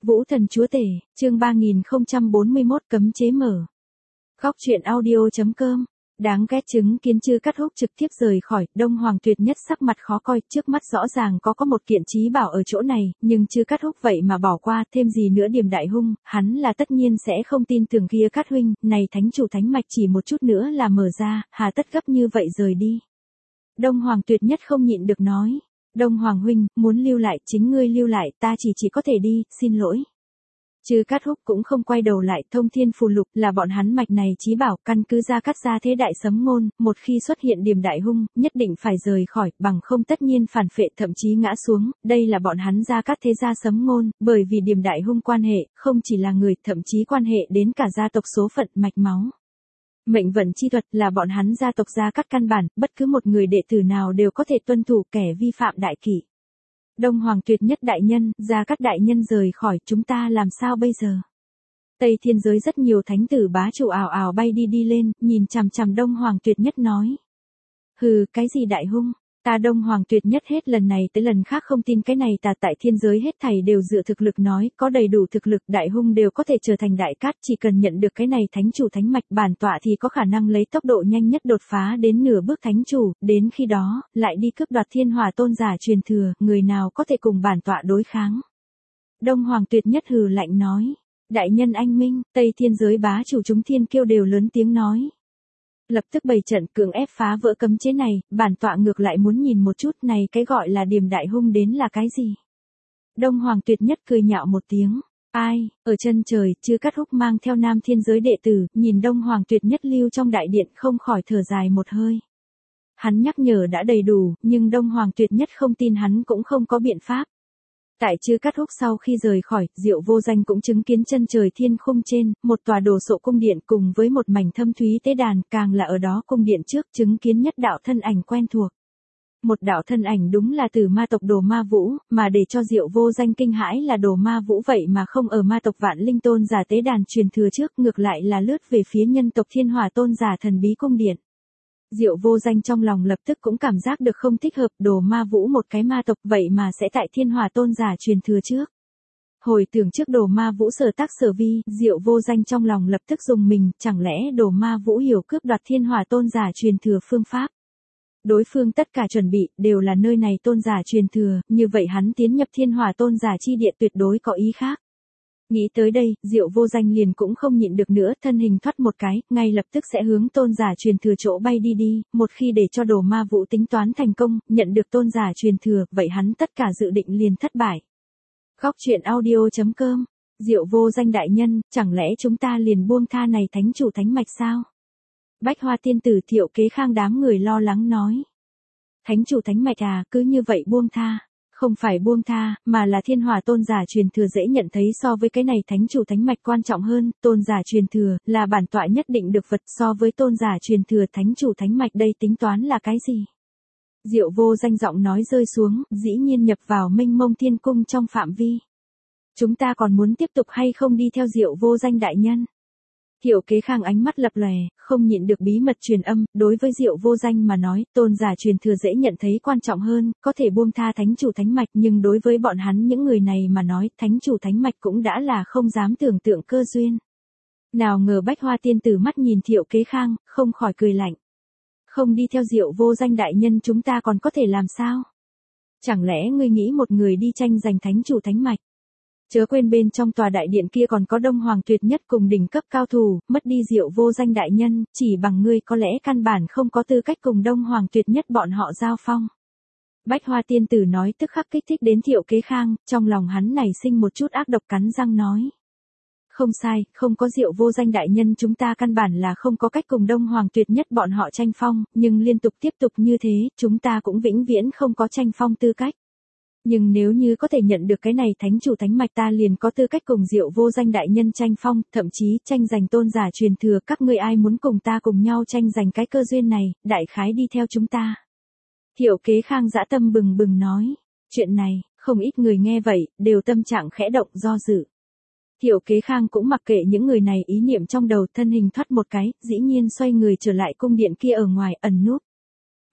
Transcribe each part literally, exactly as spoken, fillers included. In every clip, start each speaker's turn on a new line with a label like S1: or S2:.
S1: Vũ Thần Chúa Tể, chương ba nghìn không trăm bốn mươi mốt cấm chế mở. Góc truyện audio.com. Đáng ghét chứng kiến Chư Cát Húc trực tiếp rời khỏi, Đông Hoàng Tuyệt Nhất sắc mặt khó coi, trước mắt rõ ràng có có một kiện trí bảo ở chỗ này, nhưng Chư Cát Húc vậy mà bỏ qua, thêm gì nữa Điềm Đại Hung, hắn là tất nhiên sẽ không tin tưởng kia Cát huynh, này thánh chủ thánh mạch chỉ một chút nữa là mở ra, hà tất gấp như vậy rời đi. Đông Hoàng Tuyệt Nhất không nhịn được nói. Đông Hoàng huynh, muốn lưu lại, chính ngươi lưu lại, ta chỉ chỉ có thể đi, xin lỗi. Chư Cát Húc cũng không quay đầu lại, thông thiên phù lục là bọn hắn mạch này chí bảo, căn cứ ra cắt ra thế đại sấm ngôn, một khi xuất hiện Điềm Đại Hung, nhất định phải rời khỏi, bằng không tất nhiên phản phệ thậm chí ngã xuống, đây là bọn hắn ra cắt thế gia sấm ngôn, bởi vì Điềm Đại Hung quan hệ, không chỉ là người, thậm chí quan hệ đến cả gia tộc số phận, mạch máu. Mệnh vận chi thuật là bọn hắn gia tộc gia cắt căn bản, bất cứ một người đệ tử nào đều có thể tuân thủ, kẻ vi phạm đại kỷ. Đông Hoàng Tuyệt Nhất đại nhân, gia cắt đại nhân rời khỏi, chúng ta làm sao bây giờ? Tây thiên giới rất nhiều thánh tử bá chủ ào ào bay đi đi lên, nhìn chằm chằm Đông Hoàng Tuyệt Nhất nói. Hừ, cái gì Đại Hung? Ta Đông Hoàng Tuyệt Nhất hết lần này tới lần khác không tin cái này, ta tại thiên giới hết thảy đều dựa thực lực nói, có đầy đủ thực lực Đại Hung đều có thể trở thành đại cát, chỉ cần nhận được cái này thánh chủ thánh mạch bản tọa thì có khả năng lấy tốc độ nhanh nhất đột phá đến nửa bước thánh chủ, đến khi đó, lại đi cướp đoạt thiên hỏa tôn giả truyền thừa, người nào có thể cùng bản tọa đối kháng. Đông Hoàng Tuyệt Nhất hừ lạnh nói, đại nhân anh minh, Tây thiên giới bá chủ chúng thiên kiêu đều lớn tiếng nói. Lập tức bày trận cường ép phá vỡ cấm chế này, bản tọa ngược lại muốn nhìn một chút này cái gọi là Điềm Đại Hung đến là cái gì. Đông Hoàng Tuyệt Nhất cười nhạo một tiếng, ai, ở chân trời, Chư Cát Húc mang theo nam thiên giới đệ tử, nhìn Đông Hoàng Tuyệt Nhất lưu trong đại điện không khỏi thở dài một hơi. Hắn nhắc nhở đã đầy đủ, nhưng Đông Hoàng Tuyệt Nhất không tin hắn cũng không có biện pháp. Tại Chư Cát Húc sau khi rời khỏi, Diệu Vô Danh cũng chứng kiến chân trời thiên khung trên, một tòa đồ sộ cung điện cùng với một mảnh thâm thúy tế đàn, càng là ở đó cung điện trước chứng kiến nhất đạo thân ảnh quen thuộc. Một đạo thân ảnh đúng là từ ma tộc Đồ Ma Vũ, mà để cho Diệu Vô Danh kinh hãi là Đồ Ma Vũ vậy mà không ở ma tộc Vạn Linh Tôn giả tế đàn truyền thừa trước, ngược lại là lướt về phía nhân tộc Thiên Hỏa Tôn giả thần bí cung điện. Diệu Vô Danh trong lòng lập tức cũng cảm giác được không thích hợp, Đồ Ma Vũ một cái ma tộc vậy mà sẽ tại Thiên Hỏa Tôn giả truyền thừa trước. Hồi tưởng trước Đồ Ma Vũ sở tác sở vi, Diệu Vô Danh trong lòng lập tức dùng mình, chẳng lẽ Đồ Ma Vũ hiểu cướp đoạt Thiên Hỏa Tôn giả truyền thừa phương pháp. Đối phương tất cả chuẩn bị, đều là nơi này tôn giả truyền thừa, như vậy hắn tiến nhập Thiên Hỏa Tôn giả chi địa tuyệt đối có ý khác. Nghĩ tới đây, Diệu Vô Danh liền cũng không nhịn được nữa, thân hình thoát một cái, ngay lập tức sẽ hướng tôn giả truyền thừa chỗ bay đi đi, một khi để cho Đồ Ma Vũ tính toán thành công, nhận được tôn giả truyền thừa, vậy hắn tất cả dự định liền thất bại. Góc truyện audio.com. Diệu Vô Danh đại nhân, chẳng lẽ chúng ta liền buông tha này thánh chủ thánh mạch sao? Bách Hoa tiên tử Thiệu Kế Khang đám người lo lắng nói. Thánh chủ thánh mạch à, cứ như vậy buông tha. Không phải buông tha, mà là Thiên Hỏa Tôn giả truyền thừa dễ nhận thấy so với cái này thánh chủ thánh mạch quan trọng hơn, tôn giả truyền thừa, là bản tọa nhất định được vật so với tôn giả truyền thừa thánh chủ thánh mạch đây tính toán là cái gì? Diệu Vô Danh giọng nói rơi xuống, dĩ nhiên nhập vào mênh mông thiên cung trong phạm vi. Chúng ta còn muốn tiếp tục hay không đi theo Diệu Vô Danh đại nhân? Thiệu Kế Khang ánh mắt lập lòe, không nhịn được bí mật truyền âm, đối với Diệu Vô Danh mà nói, tôn giả truyền thừa dễ nhận thấy quan trọng hơn, có thể buông tha thánh chủ thánh mạch, nhưng đối với bọn hắn những người này mà nói, thánh chủ thánh mạch cũng đã là không dám tưởng tượng cơ duyên. Nào ngờ Bách Hoa tiên tử mắt nhìn Thiệu Kế Khang, không khỏi cười lạnh. Không đi theo Diệu Vô Danh đại nhân chúng ta còn có thể làm sao? Chẳng lẽ ngươi nghĩ một người đi tranh giành thánh chủ thánh mạch? Chớ quên bên trong tòa đại điện kia còn có Đông Hoàng Tuyệt Nhất cùng đỉnh cấp cao thủ, mất đi Diệu Vô Danh đại nhân, chỉ bằng ngươi có lẽ căn bản không có tư cách cùng Đông Hoàng Tuyệt Nhất bọn họ giao phong. Bách Hoa tiên tử nói tức khắc kích thích đến Thiệu Kế Khang, trong lòng hắn nảy sinh một chút ác độc cắn răng nói. Không sai, không có Diệu Vô Danh đại nhân chúng ta căn bản là không có cách cùng Đông Hoàng Tuyệt Nhất bọn họ tranh phong, nhưng liên tục tiếp tục như thế, chúng ta cũng vĩnh viễn không có tranh phong tư cách. Nhưng nếu như có thể nhận được cái này thánh chủ thánh mạch ta liền có tư cách cùng Diệu Vô Danh đại nhân tranh phong, thậm chí tranh giành tôn giả truyền thừa, các ngươi ai muốn cùng ta cùng nhau tranh giành cái cơ duyên này, đại khái đi theo chúng ta. Thiệu Kế Khang dã tâm bừng bừng nói, chuyện này, không ít người nghe vậy, đều tâm trạng khẽ động do dự. Thiệu Kế Khang cũng mặc kệ những người này ý niệm trong đầu, thân hình thoát một cái, dĩ nhiên xoay người trở lại cung điện kia ở ngoài ẩn núp.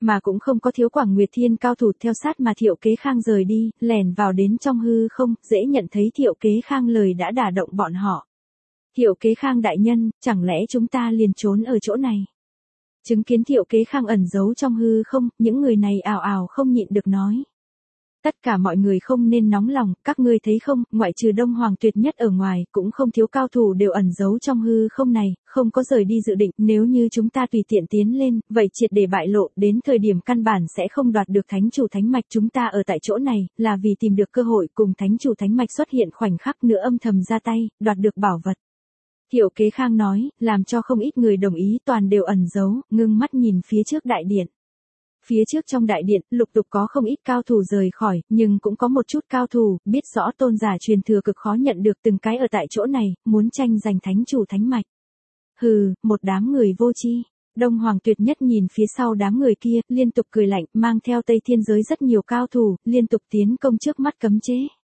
S1: Mà cũng không có thiếu Quảng Nguyệt Thiên cao thủ theo sát mà Thiệu Kế Khang rời đi, lẻn vào đến trong hư không, dễ nhận thấy Thiệu Kế Khang lời đã đả động bọn họ. Thiệu Kế Khang đại nhân, chẳng lẽ chúng ta liền trốn ở chỗ này? Chứng kiến Thiệu Kế Khang ẩn giấu trong hư không, những người này ào ào không nhịn được nói. Tất cả mọi người không nên nóng lòng, các ngươi thấy không, ngoại trừ Đông Hoàng Tuyệt Nhất ở ngoài, cũng không thiếu cao thủ đều ẩn giấu trong hư không này, không có rời đi dự định, nếu như chúng ta tùy tiện tiến lên, vậy triệt để bại lộ, đến thời điểm căn bản sẽ không đoạt được thánh chủ thánh mạch. Chúng ta ở tại chỗ này, là vì tìm được cơ hội cùng thánh chủ thánh mạch xuất hiện khoảnh khắc nữa âm thầm ra tay, đoạt được bảo vật. Thiệu Kế Khang nói, làm cho không ít người đồng ý, toàn đều ẩn giấu, ngưng mắt nhìn phía trước đại điện. Phía trước trong đại điện, lục tục có không ít cao thủ rời khỏi, nhưng cũng có một chút cao thủ, biết rõ tôn giả truyền thừa cực khó nhận được từng cái ở tại chỗ này, muốn tranh giành thánh chủ thánh mạch. Hừ, một đám người vô tri. Đông Hoàng Tuyệt Nhất nhìn phía sau đám người kia, liên tục cười lạnh, mang theo Tây Thiên giới rất nhiều cao thủ, liên tục tiến công trước mắt cấm chế.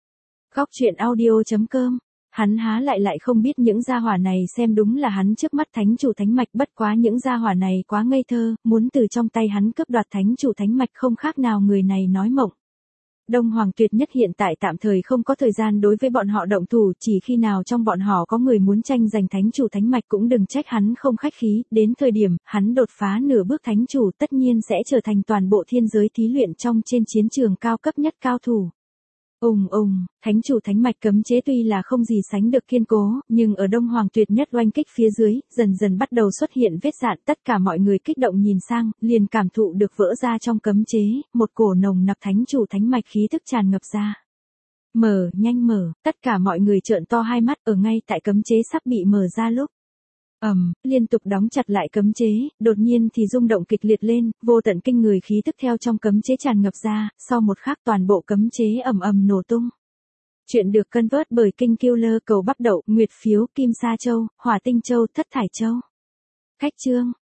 S1: Góc truyện audio chấm com. Hắn há lại lại không biết những gia hỏa này xem đúng là hắn trước mắt thánh chủ thánh mạch, bất quá những gia hỏa này quá ngây thơ, muốn từ trong tay hắn cướp đoạt thánh chủ thánh mạch không khác nào người này nói mộng. Đông Hoàng Tuyệt Nhất hiện tại tạm thời không có thời gian đối với bọn họ động thủ, chỉ khi nào trong bọn họ có người muốn tranh giành thánh chủ thánh mạch cũng đừng trách hắn không khách khí, đến thời điểm hắn đột phá nửa bước thánh chủ tất nhiên sẽ trở thành toàn bộ thiên giới thí luyện trong trên chiến trường cao cấp nhất cao thủ. Ùng ùng, thánh chủ thánh mạch cấm chế tuy là không gì sánh được kiên cố, nhưng ở Đông Hoàng Tuyệt Nhất oanh kích phía dưới, dần dần bắt đầu xuất hiện vết rạn, tất cả mọi người kích động nhìn sang, liền cảm thụ được vỡ ra trong cấm chế, một cổ nồng nặc thánh chủ thánh mạch khí thức tràn ngập ra. Mở, nhanh mở, tất cả mọi người trợn to hai mắt ở ngay tại cấm chế sắp bị mở ra lúc. ầm, um, liên tục đóng chặt lại cấm chế, đột nhiên thì rung động kịch liệt lên, vô tận kinh người khí tức theo trong cấm chế tràn ngập ra, sau một khắc toàn bộ cấm chế ầm ầm nổ tung. Chuyện được cân vớt bởi Kinh Killer cầu bắp đậu, Nguyệt phiếu, Kim Sa Châu, Hỏa Tinh Châu, Thất Thải Châu. Cách chương